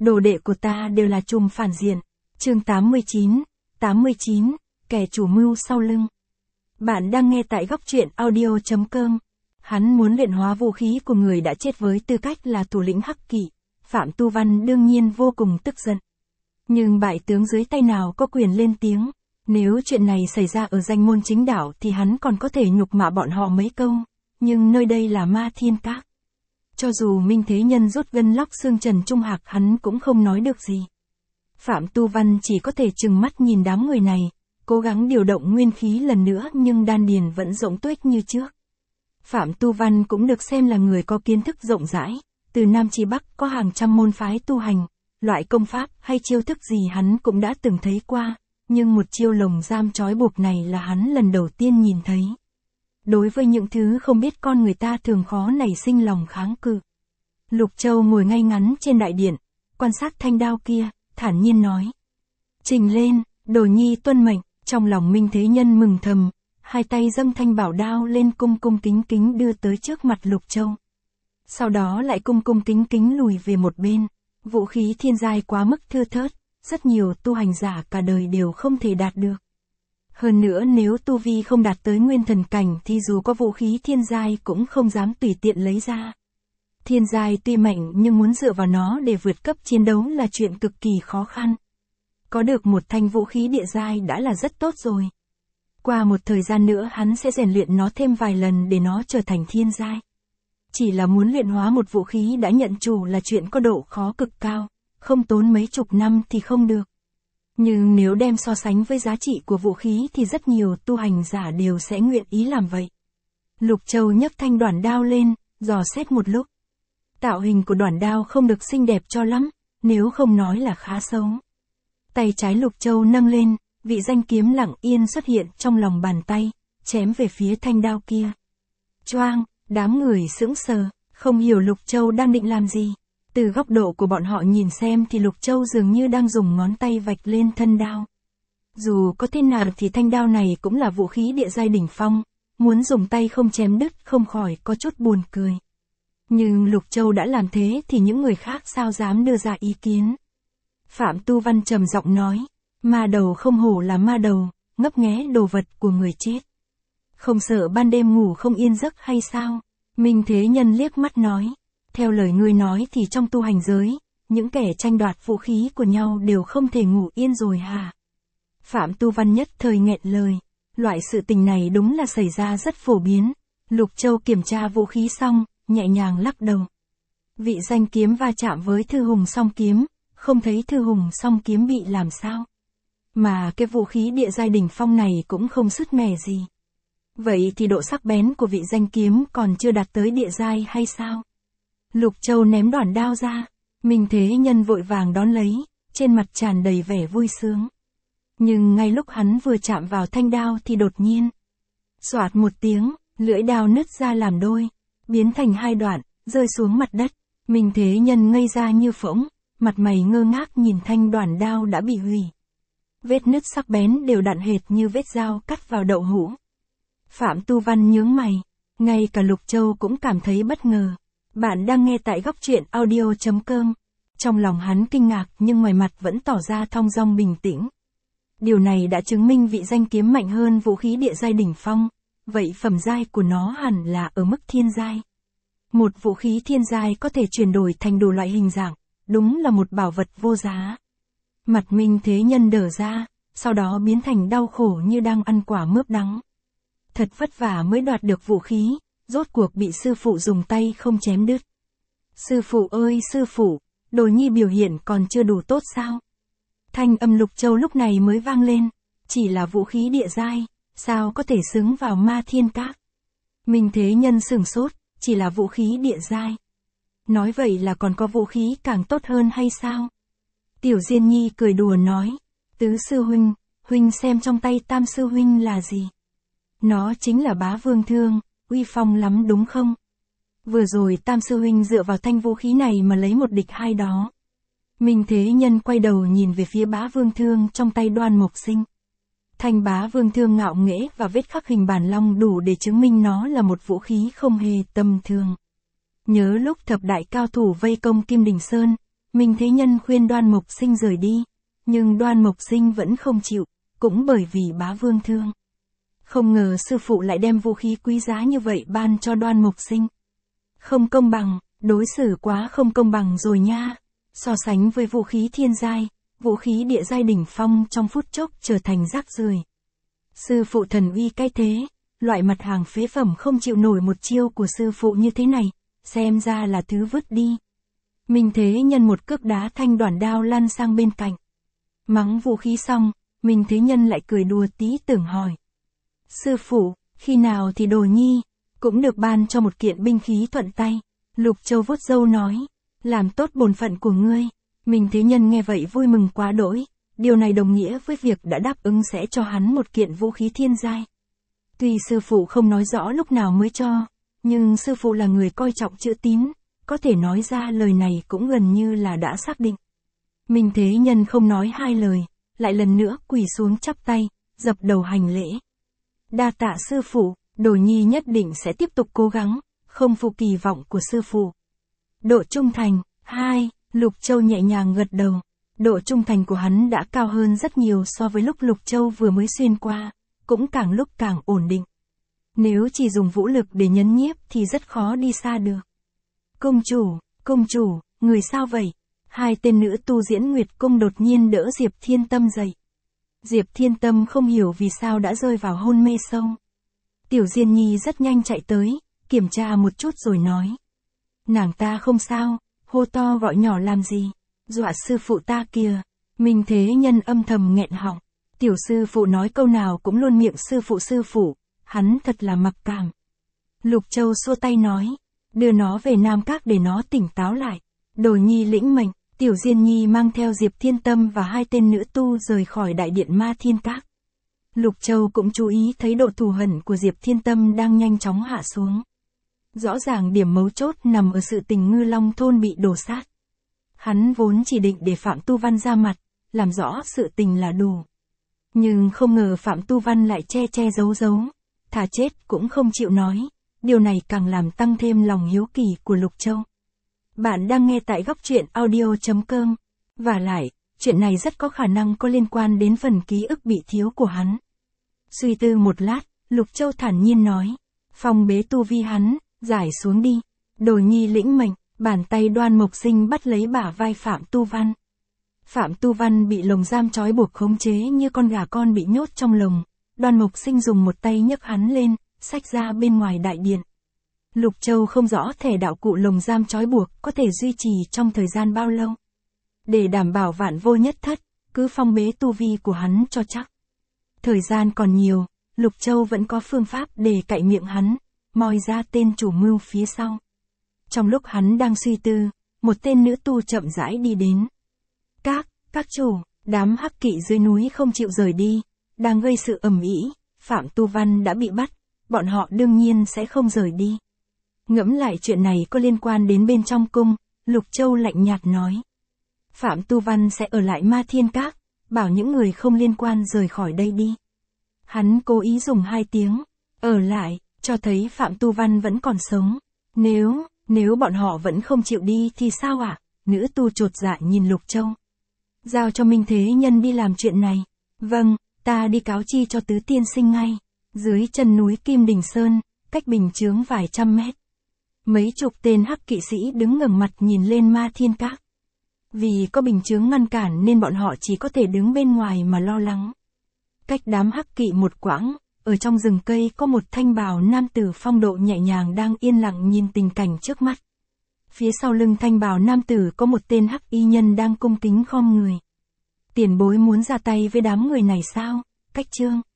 đồ đệ của ta đều là trùm phản diện. Chương 89, kẻ chủ mưu sau lưng. Bạn đang nghe tại góc truyện audio.com. Hắn muốn luyện hóa vũ khí của người đã chết với tư cách là thủ lĩnh Hắc Kỵ. Phạm Tu Văn đương nhiên vô cùng tức giận. Nhưng bại tướng dưới tay nào có quyền lên tiếng. Nếu chuyện này xảy ra ở danh môn chính đạo thì hắn còn có thể nhục mạ bọn họ mấy câu. Nhưng nơi đây là Ma Thiên Các. Cho dù Minh Thế Nhân rút gân lóc xương Trần Trung Hạc hắn cũng không nói được gì. Phạm Tu Văn chỉ có thể trừng mắt nhìn đám người này, cố gắng điều động nguyên khí lần nữa nhưng đan điền vẫn rỗng tuếch như trước. Phạm Tu Văn cũng được xem là người có kiến thức rộng rãi, từ Nam chí Bắc có hàng trăm môn phái tu hành, loại công pháp hay chiêu thức gì hắn cũng đã từng thấy qua, nhưng một chiêu lồng giam trói buộc này là hắn lần đầu tiên nhìn thấy. Đối với những thứ không biết con người ta thường khó nảy sinh lòng kháng cự. Lục Châu ngồi ngay ngắn trên đại điện, quan sát thanh đao kia, thản nhiên nói. Trình lên, Đồ Nhi tuân mệnh. Trong lòng Minh Thế Nhân mừng thầm, hai tay dâng thanh bảo đao lên cung cung kính kính đưa tới trước mặt Lục Châu. Sau đó lại cung cung kính kính lùi về một bên. Vũ khí thiên giai quá mức thưa thớt, rất nhiều tu hành giả cả đời đều không thể đạt được. Hơn nữa nếu tu vi không đạt tới nguyên thần cảnh thì dù có vũ khí thiên giai cũng không dám tùy tiện lấy ra. Thiên giai tuy mạnh nhưng muốn dựa vào nó để vượt cấp chiến đấu là chuyện cực kỳ khó khăn. Có được một thanh vũ khí địa giai đã là rất tốt rồi. Qua một thời gian nữa hắn sẽ rèn luyện nó thêm vài lần để nó trở thành thiên giai. Chỉ là muốn luyện hóa một vũ khí đã nhận chủ là chuyện có độ khó cực cao, không tốn mấy chục năm thì không được. Nhưng nếu đem so sánh với giá trị của vũ khí thì rất nhiều tu hành giả đều sẽ nguyện ý làm vậy. Lục Châu nhấc thanh đoản đao lên, dò xét một lúc. Tạo hình của đoản đao không được xinh đẹp cho lắm, nếu không nói là khá xấu. Tay trái Lục Châu nâng lên, vị danh kiếm lặng yên xuất hiện trong lòng bàn tay, chém về phía thanh đao kia. Choang, đám người sững sờ, không hiểu Lục Châu đang định làm gì. Từ góc độ của bọn họ nhìn xem thì Lục Châu dường như đang dùng ngón tay vạch lên thân đao. Dù có thế nào thì thanh đao này cũng là vũ khí địa giai đỉnh phong, muốn dùng tay không chém đứt không khỏi có chút buồn cười. Nhưng Lục Châu đã làm thế thì những người khác sao dám đưa ra ý kiến. Phạm Tu Văn trầm giọng nói, ma đầu không hổ là ma đầu, ngấp nghé đồ vật của người chết. Không sợ ban đêm ngủ không yên giấc hay sao? Minh Thế Nhân liếc mắt nói, theo lời ngươi nói thì trong tu hành giới, những kẻ tranh đoạt vũ khí của nhau đều không thể ngủ yên rồi hả? Phạm Tu Văn nhất thời nghẹn lời, loại sự tình này đúng là xảy ra rất phổ biến. Lục Châu kiểm tra vũ khí xong, nhẹ nhàng lắc đầu. Vị danh kiếm va chạm với Thư Hùng song kiếm, không thấy Thư Hùng song kiếm bị làm sao. Mà cái vũ khí địa giai đỉnh phong này cũng không sứt mẻ gì. Vậy thì độ sắc bén của vị danh kiếm còn chưa đạt tới địa giai hay sao? Lục Châu ném đoản đao ra, Minh Thế Nhân vội vàng đón lấy, trên mặt tràn đầy vẻ vui sướng. Nhưng ngay lúc hắn vừa chạm vào thanh đao thì đột nhiên, xoạt một tiếng, lưỡi đao nứt ra làm đôi, biến thành hai đoạn, rơi xuống mặt đất. Minh Thế Nhân ngây ra như phỗng, mặt mày ngơ ngác nhìn thanh đoản đao đã bị hủy. Vết nứt sắc bén đều đặn hệt như vết dao cắt vào đậu hũ. Phạm Tu Văn nhướng mày, ngay cả Lục Châu cũng cảm thấy bất ngờ. Bạn đang nghe tại góc truyện audio.com. Trong lòng hắn kinh ngạc nhưng ngoài mặt vẫn tỏ ra thong dong bình tĩnh. Điều này đã chứng minh vị danh kiếm mạnh hơn vũ khí địa giai đỉnh phong, vậy phẩm giai của nó hẳn là ở mức thiên giai. Một vũ khí thiên giai có thể chuyển đổi thành đủ loại hình dạng, đúng là một bảo vật vô giá. Mặt Minh Thế Nhân đờ ra, sau đó biến thành đau khổ như đang ăn quả mướp đắng. Thật vất vả mới đoạt được vũ khí, rốt cuộc bị sư phụ dùng tay không chém đứt. Sư phụ ơi sư phụ, Đồ Nhi biểu hiện còn chưa đủ tốt sao? Thanh âm Lục Châu lúc này mới vang lên, chỉ là vũ khí địa giai, sao có thể xứng vào Ma Thiên Các? Minh Thế Nhân sửng sốt, chỉ là vũ khí địa giai. Nói vậy là còn có vũ khí càng tốt hơn hay sao? Tiểu Diên Nhi cười đùa nói, Tứ sư huynh, huynh xem trong tay Tam sư huynh là gì? Nó chính là Bá Vương Thương, uy phong lắm đúng không? Vừa rồi Tam sư huynh dựa vào thanh vũ khí này mà lấy một địch hai đó. Minh Thế Nhân quay đầu nhìn về phía Bá Vương Thương trong tay Đoan Mộc Sinh. Thanh Bá Vương Thương ngạo nghễ và vết khắc hình bản long đủ để chứng minh nó là một vũ khí không hề tầm thường. Nhớ lúc thập đại cao thủ vây công Kim Đình Sơn, Minh Thế Nhân khuyên Đoan Mộc Sinh rời đi, nhưng Đoan Mộc Sinh vẫn không chịu, cũng bởi vì bá vương thương. Không ngờ sư phụ lại đem vũ khí quý giá như vậy ban cho Đoan Mộc Sinh. Không công bằng, đối xử quá không công bằng rồi nha. So sánh với vũ khí thiên giai, vũ khí địa giai đỉnh phong trong phút chốc trở thành rác rưởi. Sư phụ thần uy cái thế, loại mặt hàng phế phẩm không chịu nổi một chiêu của sư phụ như thế này, xem ra là thứ vứt đi. Minh Thế Nhân một cước đá thanh đoản đao lăn sang bên cạnh. Mắng vũ khí xong, Minh Thế Nhân lại cười đùa tí tưởng hỏi. Sư phụ, khi nào thì Đồ Nhi cũng được ban cho một kiện binh khí thuận tay. Lục Châu vuốt râu nói, làm tốt bổn phận của ngươi. Minh Thế Nhân nghe vậy vui mừng quá đỗi, điều này đồng nghĩa với việc đã đáp ứng sẽ cho hắn một kiện vũ khí thiên giai. Tuy sư phụ không nói rõ lúc nào mới cho, nhưng sư phụ là người coi trọng chữ tín, có thể nói ra lời này cũng gần như là đã xác định. Minh Thế Nhân không nói hai lời, lại lần nữa quỳ xuống chắp tay, dập đầu hành lễ. Đa tạ sư phụ, Đồ Nhi nhất định sẽ tiếp tục cố gắng, không phụ kỳ vọng của sư phụ. Độ trung thành, 2, Lục Châu nhẹ nhàng gật đầu. Độ trung thành của hắn đã cao hơn rất nhiều so với lúc Lục Châu vừa mới xuyên qua, cũng càng lúc càng ổn định. Nếu chỉ dùng vũ lực để nhấn nhiếp thì rất khó đi xa được. Công chủ, người sao vậy? Hai tên nữ tu Diễn Nguyệt Cung đột nhiên đỡ Diệp Thiên Tâm dậy. Diệp Thiên Tâm không hiểu vì sao đã rơi vào hôn mê sâu. Tiểu Diên Nhi rất nhanh chạy tới, kiểm tra một chút rồi nói. Nàng ta không sao, hô to gọi nhỏ làm gì, dọa sư phụ ta kìa. Minh Thế Nhân âm thầm nghẹn họng. Tiểu sư phụ nói câu nào cũng luôn miệng sư phụ, hắn thật là mặc cảm. Lục Châu xua tay nói, đưa nó về Nam Các để nó tỉnh táo lại. Đồ Nhi lĩnh mệnh. Tiểu Diên Nhi mang theo Diệp Thiên Tâm và hai tên nữ tu rời khỏi đại điện Ma Thiên Các. Lục Châu cũng chú ý thấy độ thù hận của Diệp Thiên Tâm đang nhanh chóng hạ xuống. Rõ ràng điểm mấu chốt nằm ở sự tình Ngư Long Thôn bị đổ sát. Hắn vốn chỉ định để Phạm Tu Văn ra mặt, làm rõ sự tình là đủ. Nhưng không ngờ Phạm Tu Văn lại che giấu, thà chết cũng không chịu nói, điều này càng làm tăng thêm lòng hiếu kỳ của Lục Châu. Bạn đang nghe tại góc truyện audio.com. Và lại, chuyện này rất có khả năng có liên quan đến phần ký ức bị thiếu của hắn. Suy tư một lát, Lục Châu thản nhiên nói. Phong bế tu vi hắn, giải xuống đi. Đồ Nhi lĩnh mệnh, bàn tay Đoan Mộc Sinh bắt lấy bả vai Phạm Tu Văn. Phạm Tu Văn bị lồng giam trói buộc khống chế như con gà con bị nhốt trong lồng. Đoan Mộc Sinh dùng một tay nhấc hắn lên, xách ra bên ngoài đại điện. Lục Châu không rõ thể đạo cụ lồng giam trói buộc có thể duy trì trong thời gian bao lâu. Để đảm bảo vạn vô nhất thất, cứ phong bế tu vi của hắn cho chắc. Thời gian còn nhiều, Lục Châu vẫn có phương pháp để cạy miệng hắn, moi ra tên chủ mưu phía sau. Trong lúc hắn đang suy tư, một tên nữ tu chậm rãi đi đến. Các chủ, đám hắc kỵ dưới núi không chịu rời đi, đang gây sự ầm ĩ, Phạm Tu Văn đã bị bắt, bọn họ đương nhiên sẽ không rời đi. Ngẫm lại chuyện này có liên quan đến bên trong cung, Lục Châu lạnh nhạt nói. Phạm Tu Văn sẽ ở lại Ma Thiên Các, bảo những người không liên quan rời khỏi đây đi. Hắn cố ý dùng 2 tiếng, ở lại, cho thấy Phạm Tu Văn vẫn còn sống. Nếu bọn họ vẫn không chịu đi thì sao ạ? Nữ tu chột dạ nhìn Lục Châu. Giao cho Minh Thế Nhân đi làm chuyện này. Vâng, ta đi cáo chi cho Tứ Tiên Sinh ngay. Dưới chân núi Kim Đình Sơn, cách bình chướng vài trăm mét. Mấy chục tên hắc kỵ sĩ đứng ngẩng mặt nhìn lên Ma Thiên Các. Vì có bình chướng ngăn cản nên bọn họ chỉ có thể đứng bên ngoài mà lo lắng. Cách đám hắc kỵ một quãng, ở trong rừng cây có một thanh bào nam tử phong độ nhẹ nhàng đang yên lặng nhìn tình cảnh trước mắt. Phía sau lưng thanh bào nam tử có một tên hắc y nhân đang cung kính khom người. Tiền bối muốn ra tay với đám người này sao? Cách Trương.